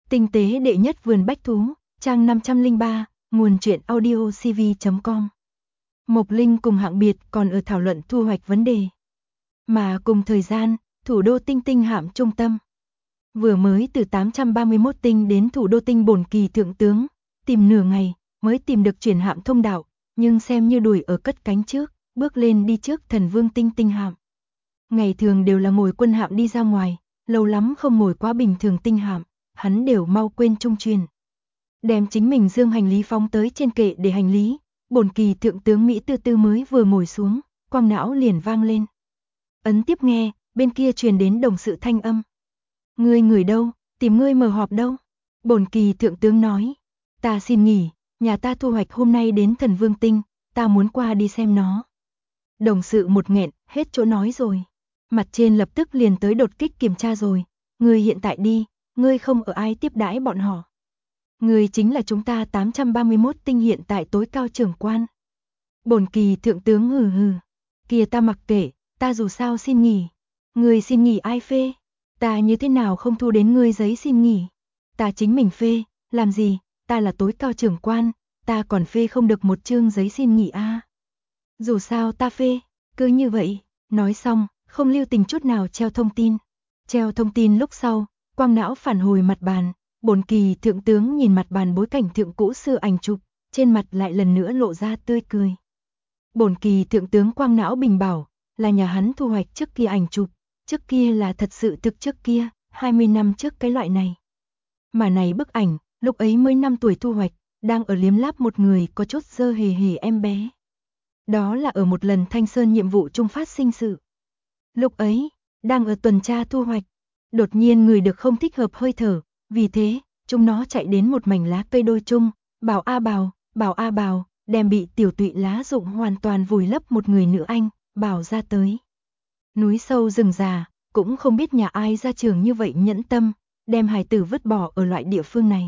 Tinh tế đệ nhất vườn bách thú, trang 503, nguồn truyện audio cv.com. Mộc Linh cùng Hạng Biệt còn ở thảo luận thu hoạch vấn đề. Mà cùng thời gian, thủ đô tinh tinh hạm trung tâm. Vừa mới từ 831 tinh đến thủ đô tinh bổn kỳ thượng tướng, tìm nửa ngày, mới tìm được chuyển hạm thông đạo, nhưng xem như đuổi ở cất cánh trước, bước lên đi trước thần vương tinh tinh hạm. Ngày thường đều là ngồi quân hạm đi ra ngoài, lâu lắm không ngồi quá bình thường tinh hạm, hắn đều mau quên trung truyền. Đem chính mình dương hành lý phóng tới trên kệ để hành lý, bổn kỳ thượng tướng Mỹ Tư Tư mới vừa ngồi xuống, quang não liền vang lên. Ấn tiếp nghe, bên kia truyền đến đồng sự thanh âm. Ngươi người đâu, tìm ngươi mở họp đâu? Bổn kỳ thượng tướng nói, ta xin nghỉ, nhà ta thu hoạch hôm nay đến thần vương tinh, ta muốn qua đi xem nó. Đồng sự một nghẹn, hết chỗ nói rồi. Mặt trên lập tức liền tới đột kích kiểm tra rồi. Ngươi hiện tại đi, ngươi không ở ai tiếp đãi bọn họ. Ngươi chính là chúng ta 831 tinh hiện tại tối cao trưởng quan. Bổn kỳ thượng tướng hừ hừ. Kìa ta mặc kệ, ta dù sao xin nghỉ. Ngươi xin nghỉ ai phê? Ta như thế nào không thu đến ngươi giấy xin nghỉ? Ta chính mình phê, làm gì? Ta là tối cao trưởng quan, ta còn phê không được một chương giấy xin nghỉ a. Dù sao ta phê, cứ như vậy, nói xong, không lưu tình chút nào treo thông tin. Treo thông tin lúc sau, quang não phản hồi mặt bàn, bổn kỳ thượng tướng nhìn mặt bàn bối cảnh thượng cũ xưa ảnh chụp, trên mặt lại lần nữa lộ ra tươi cười. Bổn kỳ thượng tướng quang não bình bảo, là nhà hắn thu hoạch trước kia ảnh chụp, trước kia là thật sự thực trước kia, 20 năm trước cái loại này. Mà này bức ảnh, lúc ấy mới 5 tuổi thu hoạch, đang ở liếm láp một người có chút dơ hề hề em bé. Đó là ở một lần Thanh Sơn nhiệm vụ trung phát sinh sự. Lúc ấy, đang ở tuần tra thu hoạch, đột nhiên người được không thích hợp hơi thở, vì thế, chúng nó chạy đến một mảnh lá cây đôi chung, bảo a bào, đem bị tiểu tụy lá rụng hoàn toàn vùi lấp một người nữ anh, bảo ra tới. Núi sâu rừng già, cũng không biết nhà ai ra trường như vậy nhẫn tâm, đem hài tử vứt bỏ ở loại địa phương này.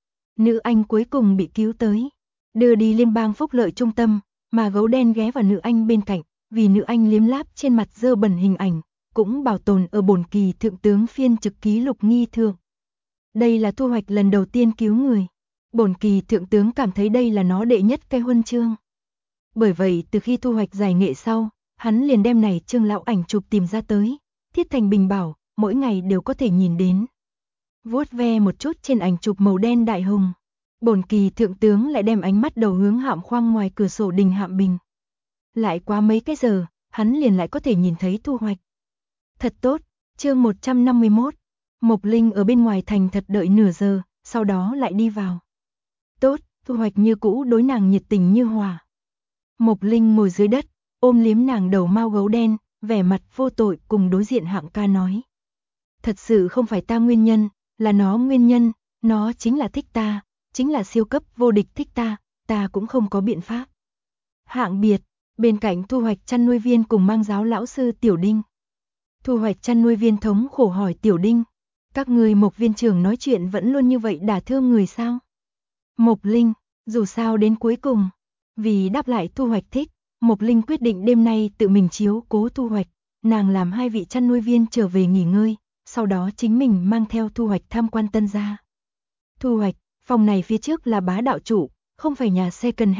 Nữ anh cuối cùng bị cứu tới, đưa đi liên bang phúc lợi trung tâm, mà gấu đen ghé vào nữ anh bên cạnh, vì nữ anh liếm láp trên mặt dơ bẩn hình ảnh, cũng bảo tồn ở bổn kỳ thượng tướng phiên trực ký lục nghi thượng. Đây là thu hoạch lần đầu tiên cứu người. Bổn kỳ thượng tướng cảm thấy đây là nó đệ nhất cái huân chương. Bởi vậy từ khi thu hoạch giải nghệ sau, hắn liền đem này chương lão ảnh chụp tìm ra tới, thiết thành bình bảo, mỗi ngày đều có thể nhìn đến. Vuốt ve một chút trên ảnh chụp màu đen đại hùng. Bổn kỳ thượng tướng lại đem ánh mắt đầu hướng hạm khoang ngoài cửa sổ đình hạm bình. Lại qua mấy cái giờ, hắn liền lại có thể nhìn thấy thu hoạch. Thật tốt, chương 151. Mộc Linh ở bên ngoài thành thật đợi nửa giờ, sau đó lại đi vào. Tốt, thu hoạch như cũ đối nàng nhiệt tình như hòa. Mộc Linh ngồi dưới đất, ôm liếm nàng đầu mao gấu đen, vẻ mặt vô tội cùng đối diện Hạng ca nói. Thật sự không phải ta nguyên nhân, là nó nguyên nhân, nó chính là thích ta, chính là siêu cấp vô địch thích ta cũng không có biện pháp. Hạng Biệt, bên cạnh thu hoạch chăn nuôi viên cùng mang giáo lão sư Tiểu Đinh. Thu hoạch chăn nuôi viên thống khổ hỏi Tiểu Đinh, các người Mộc viên trưởng nói chuyện vẫn luôn như vậy đả thương người sao? Mộc Linh, dù sao đến cuối cùng, vì đáp lại thu hoạch thích, Mộc Linh quyết định đêm nay tự mình chiếu cố thu hoạch, nàng làm hai vị chăn nuôi viên trở về nghỉ ngơi, sau đó chính mình mang theo thu hoạch tham quan tân gia. Thu hoạch, phòng này phía trước là bá đạo chủ, không phải nhà second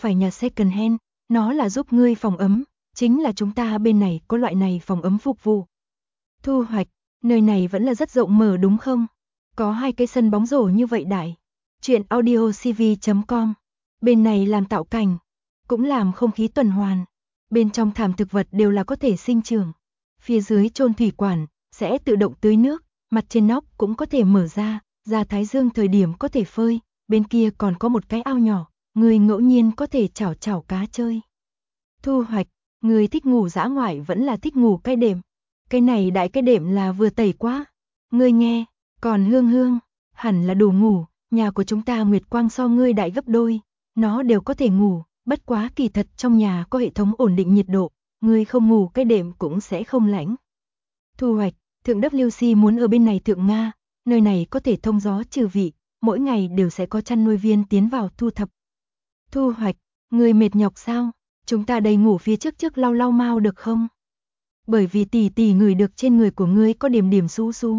hand, nó là giúp ngươi phòng ấm, chính là chúng ta bên này có loại này phòng ấm phục vụ. Thu hoạch, nơi này vẫn là rất rộng mở đúng không? Có 2 cái sân bóng rổ như vậy đại. Chuyện audio cv.com. Bên này làm tạo cảnh, cũng làm không khí tuần hoàn. Bên trong thảm thực vật đều là có thể sinh trưởng. Phía dưới chôn thủy quản, sẽ tự động tưới nước, mặt trên nóc cũng có thể mở ra thái dương thời điểm có thể phơi. Bên kia còn có một cái ao nhỏ, người ngẫu nhiên có thể chảo cá chơi. Thu hoạch, người thích ngủ dã ngoại vẫn là thích ngủ cái đệm. Cái này đại cái đệm là vừa tẩy quá. Ngươi nghe, còn hương, hẳn là đủ ngủ, nhà của chúng ta nguyệt quang so ngươi đại gấp đôi, nó đều có thể ngủ, bất quá kỳ thật trong nhà có hệ thống ổn định nhiệt độ, ngươi không ngủ cái đệm cũng sẽ không lạnh. Thu hoạch, thượng WC muốn ở bên này thượng Nga, nơi này có thể thông gió trừ vị, mỗi ngày đều sẽ có chăn nuôi viên tiến vào thu thập. Thu hoạch, ngươi mệt nhọc sao? Chúng ta đây ngủ phía trước lau mau được không? Bởi vì tỷ ngửi được trên người của ngươi có điểm xú xú.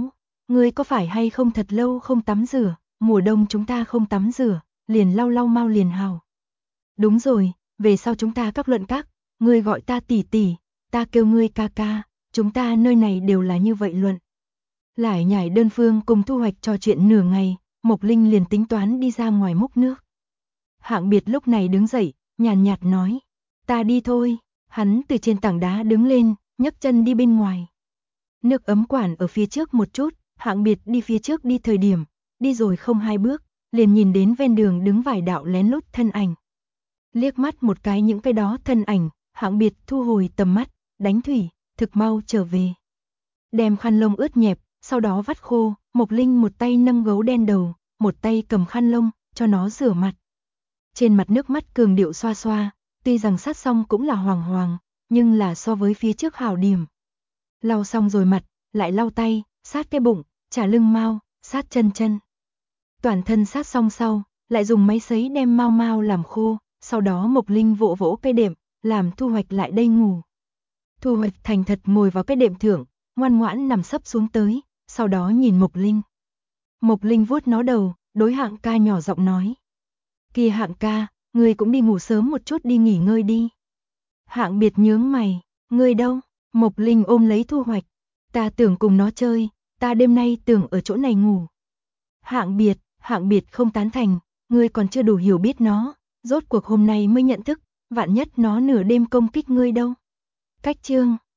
Ngươi có phải hay không thật lâu không tắm rửa, mùa đông chúng ta không tắm rửa, liền lau lau mau liền hào. Đúng rồi, về sau chúng ta các luận các, ngươi gọi ta tỷ tỷ, ta kêu ngươi ca ca, chúng ta nơi này đều là như vậy luận. Lải nhải đơn phương cùng Thu Hoạch trò chuyện nửa ngày, Mộc Linh liền tính toán đi ra ngoài múc nước. Hạng Biệt lúc này đứng dậy, nhàn nhạt nói, ta đi thôi, hắn từ trên tảng đá đứng lên, nhấc chân đi bên ngoài. Nước ấm quản ở phía trước một chút, Hạng Biệt đi phía trước đi thời điểm, đi rồi không 2 bước, liền nhìn đến ven đường đứng vài đạo lén lút thân ảnh. Liếc mắt một cái những cái đó thân ảnh, Hạng Biệt thu hồi tầm mắt, đánh thủy, thực mau trở về. Đem khăn lông ướt nhẹp, sau đó vắt khô, Mộc Linh một tay nâng gấu đen đầu, một tay cầm khăn lông, cho nó rửa mặt. Trên mặt nước mắt cường điệu xoa xoa, tuy rằng sát xong cũng là hoàng hoàng, nhưng là so với phía trước hảo điểm. Lau xong rồi mặt, lại lau tay, sát cái bụng, trả lưng mau, sát chân chân. Toàn thân sát xong sau, lại dùng máy sấy đem mau mau làm khô, sau đó Mộc Linh vỗ vỗ cái đệm, làm Thu Hoạch lại đây ngủ. Thu Hoạch thành thật ngồi vào cái đệm thượng, ngoan ngoãn nằm sấp xuống tới, sau đó nhìn Mộc Linh. Mộc Linh vuốt nó đầu, đối Hạng ca nhỏ giọng nói. Kìa Hạng ca, ngươi cũng đi ngủ sớm một chút đi nghỉ ngơi đi. Hạng Biệt nhướng mày, ngươi đâu? Mộc Linh ôm lấy Thu Hoạch. Ta tưởng cùng nó chơi, ta đêm nay tưởng ở chỗ này ngủ. Hạng Biệt không tán thành, ngươi còn chưa đủ hiểu biết nó, rốt cuộc hôm nay mới nhận thức, vạn nhất nó nửa đêm công kích ngươi đâu. Cách chương